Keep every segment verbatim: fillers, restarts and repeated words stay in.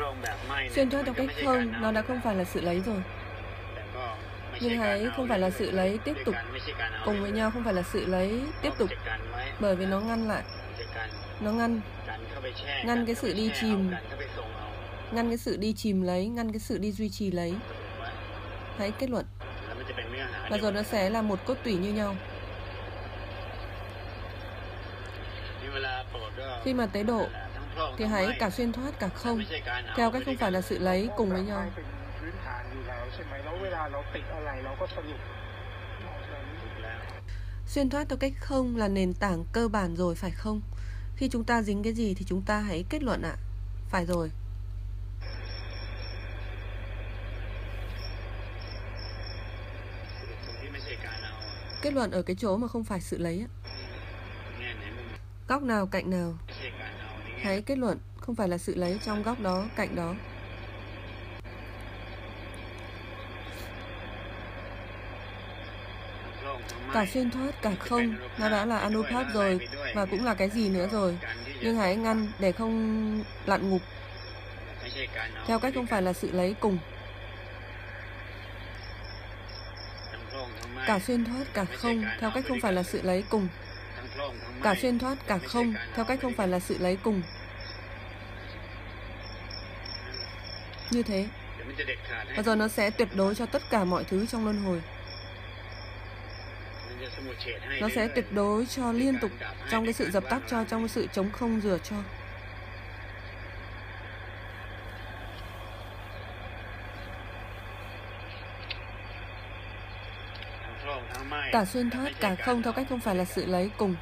Xuyên thoát theo cách không, nó đã không phải là sự lấy rồi. Nhưng hãy không phải là sự lấy tiếp tục cùng với nhau, không phải là sự lấy tiếp tục, bởi vì nó ngăn lại, nó ngăn ngăn cái sự đi chìm, ngăn cái sự đi chìm lấy, ngăn cái sự đi duy trì lấy. Hãy kết luận, và rồi nó sẽ là một cốt tủy như nhau. Khi mà tế độ thì hãy cả xuyên thoát cả không, theo cách không phải là sự lấy cùng với nhau. Xuyên thoát theo cách không là nền tảng cơ bản rồi, phải không? Khi chúng ta dính cái gì thì chúng ta hãy kết luận ạ. Phải rồi. Kết luận ở cái chỗ mà không phải sự lấy. Góc nào, cạnh nào, hãy kết luận không phải là sự lấy trong góc đó, cạnh đó. Cả xuyên thoát, cả không, nó đã là Anubhav rồi, và cũng là cái gì nữa rồi. Nhưng hãy ngăn để không lặn ngục, theo cách không phải là sự lấy cùng. Cả xuyên thoát, cả không, theo cách không phải là sự lấy cùng. Cả xuyên thoát, cả không, theo cách không phải là sự lấy cùng. Như thế. Và rồi nó sẽ tuyệt đối cho tất cả mọi thứ trong luân hồi. Nó sẽ tuyệt đối cho liên tục, trong cái sự dập tắt cho, trong cái sự chống không rửa cho. Cả xuyên thoát, cả không, theo cách không phải là sự lấy cùng.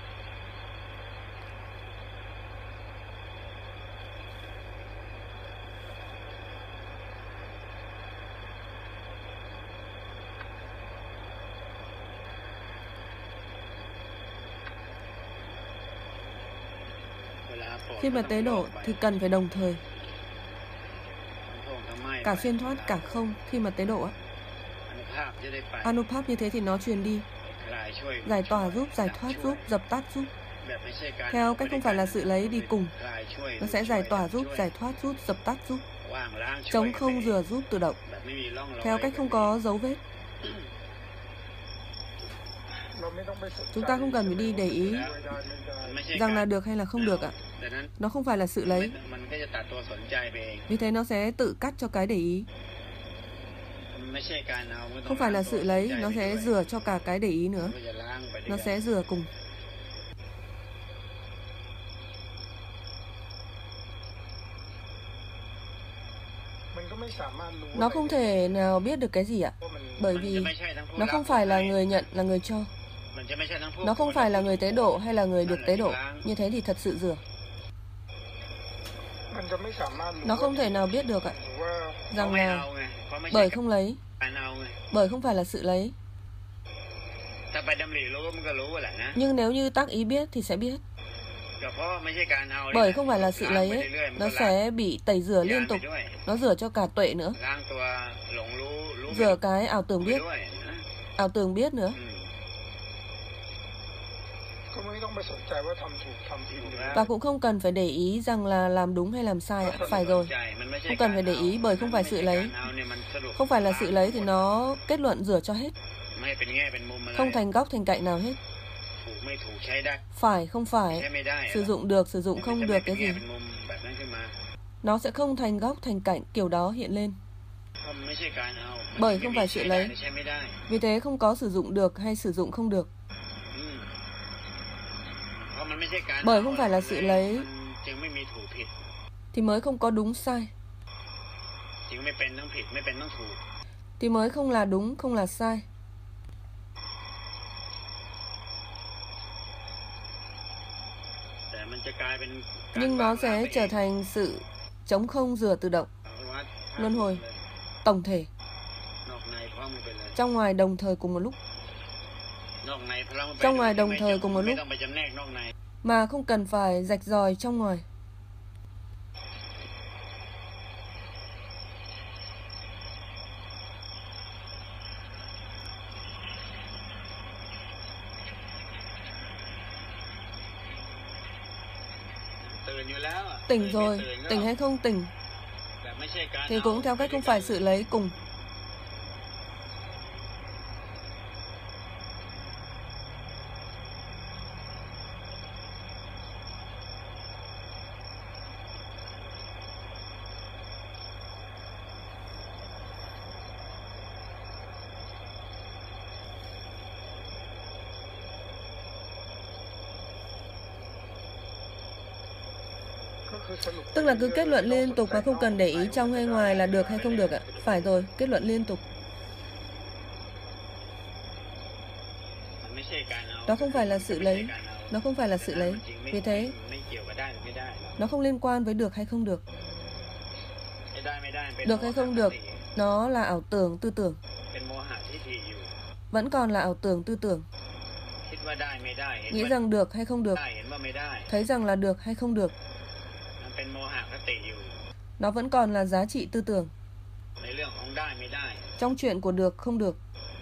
Khi mà tế độ thì cần phải đồng thời. Cả xuyên thoát, cả không, khi mà tế độ á. Anubhav như thế thì nó truyền đi, giải tỏa giúp, giải thoát giúp, dập tắt giúp. Theo cách không phải là sự lấy đi cùng, nó sẽ giải tỏa giúp, giải thoát giúp, dập tắt giúp, chống không rửa giúp tự động, theo cách không có dấu vết. Chúng ta không cần phải đi để ý rằng là được hay là không được ạ. Nó không phải là sự lấy. Vì thế nó sẽ tự cắt cho cái để ý. Không phải là sự lấy, nó sẽ rửa cho cả cái để ý nữa. Nó sẽ rửa cùng. Nó không thể nào biết được cái gì ạ. Bởi vì nó không phải là người nhận, là người cho. Nó không phải là người tế độ hay là người được tế độ. Như thế thì thật sự rửa. Nó không thể nào biết được ạ, rằng là bởi không lấy, bởi không phải là sự lấy. Nhưng nếu như tác ý biết thì sẽ biết. Bởi không phải là sự lấy ấy, nó sẽ bị tẩy rửa liên tục. Nó rửa cho cả tuệ nữa. Rửa cái ảo tưởng biết. Ảo tưởng biết nữa. Và cũng không cần phải để ý rằng là làm đúng hay làm sai ạ. Phải rồi. Không cần phải để ý bởi không phải sự lấy. Không phải là sự lấy thì nó kết luận rửa cho hết. Không thành góc thành cạnh nào hết. Phải, không phải. Sử dụng được, sử dụng không được cái gì. Nó sẽ không thành góc thành cạnh kiểu đó hiện lên. Bởi không phải sự lấy. Vì thế không có sử dụng được hay sử dụng không được. Bởi không phải là sự lấy thì mới không có đúng sai. Thì mới không là đúng, không là sai. Nhưng nó sẽ trở thành sự chống không rửa tự động, luân hồi, tổng thể, trong ngoài đồng thời cùng một lúc. Trong ngoài đồng thời cùng một lúc, mà không cần phải rạch ròi trong ngoài. Tỉnh rồi, tỉnh hay không tỉnh, thì cũng theo cách không phải sự lấy cùng. Tức là cứ kết luận liên tục mà không cần để ý trong hay ngoài là được hay không được ạ? Phải rồi, kết luận liên tục. Đó không phải là sự lấy. Nó không phải là sự lấy. Vì thế, nó không liên quan với được hay không được. Được hay không được, nó là ảo tưởng tư tưởng. Vẫn còn là ảo tưởng tư tưởng. Nghĩ rằng được hay không được, thấy rằng là được hay không được, nó vẫn còn là giá trị tư tưởng. Trong chuyện của được không được.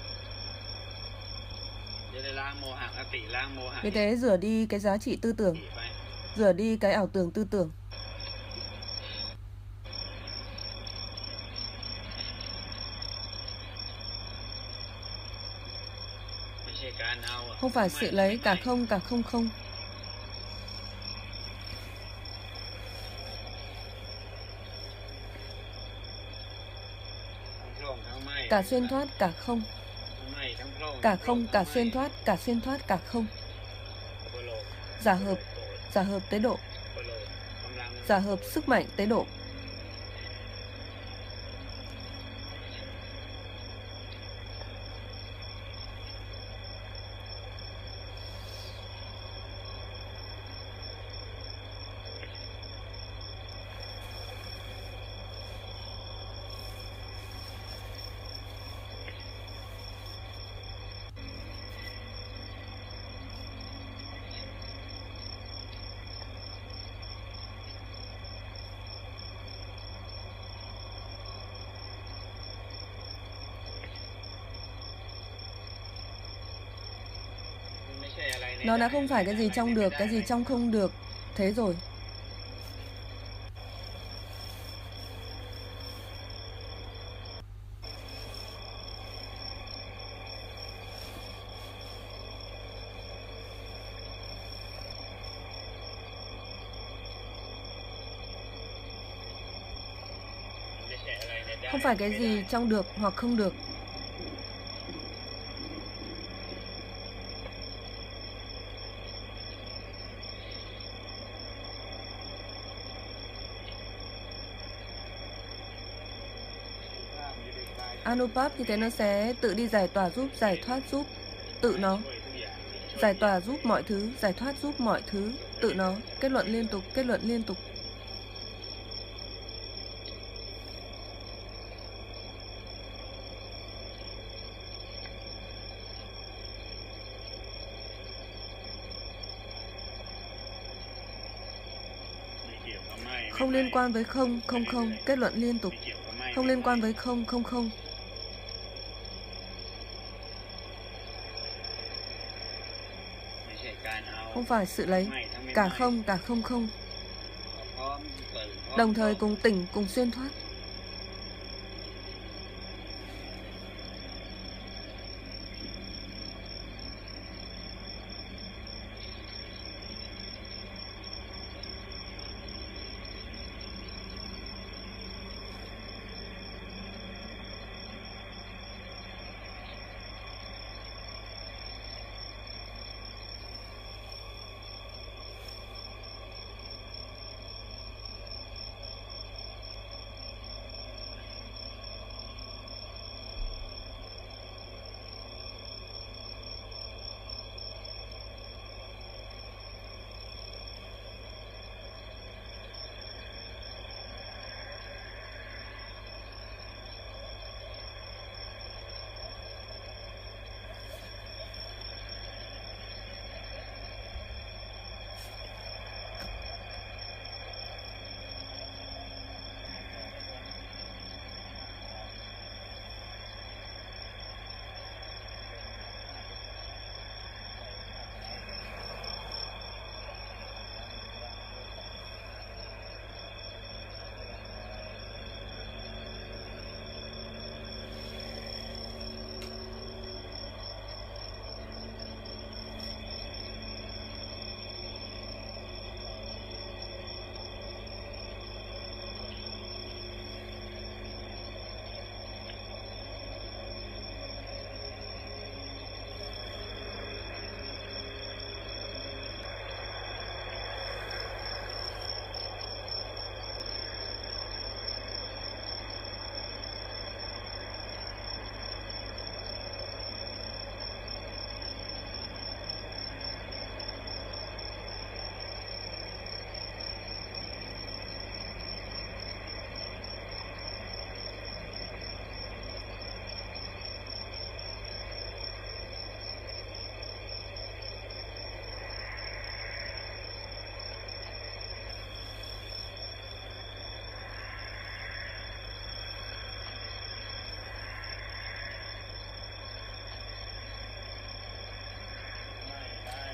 Vì thế rửa đi cái giá trị tư tưởng, rửa đi cái ảo tưởng tư tưởng. Không phải sự lấy cả không cả không không. Cả xuyên thoát cả không. Cả không cả xuyên thoát, cả xuyên thoát cả không. Giả hợp, giả hợp tế độ. Giả hợp sức mạnh tế độ. Nó đã không phải cái gì trong được, cái gì trong không được. Thế rồi. Không phải cái gì trong được hoặc không được. Anupap thì thế nó sẽ tự đi giải tỏa giúp, giải thoát giúp, tự nó. Giải tỏa giúp mọi thứ, giải thoát giúp mọi thứ, tự nó. Kết luận liên tục, kết luận liên tục. Không liên quan với không, không không, kết luận liên tục. Không liên quan với không, không không. Không phải sự lấy, cả không, cả không không. Đồng thời cùng tỉnh, cùng xuyên thoát.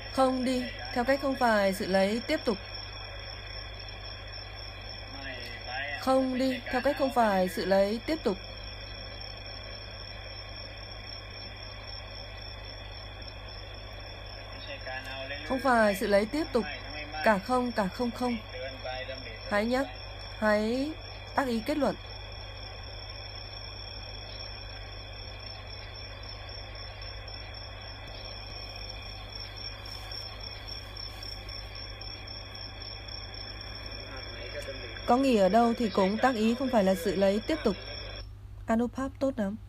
Không đi theo cách không phải sự lấy tiếp tục. Không đi theo cách không phải sự lấy tiếp tục. Không phải sự lấy tiếp tục. Cả không, cả không không. Hãy nhắc, hãy tác ý kết luận. Có nghỉ ở đâu thì cũng tác ý không phải là sự lấy tiếp tục. Anupap tốt lắm.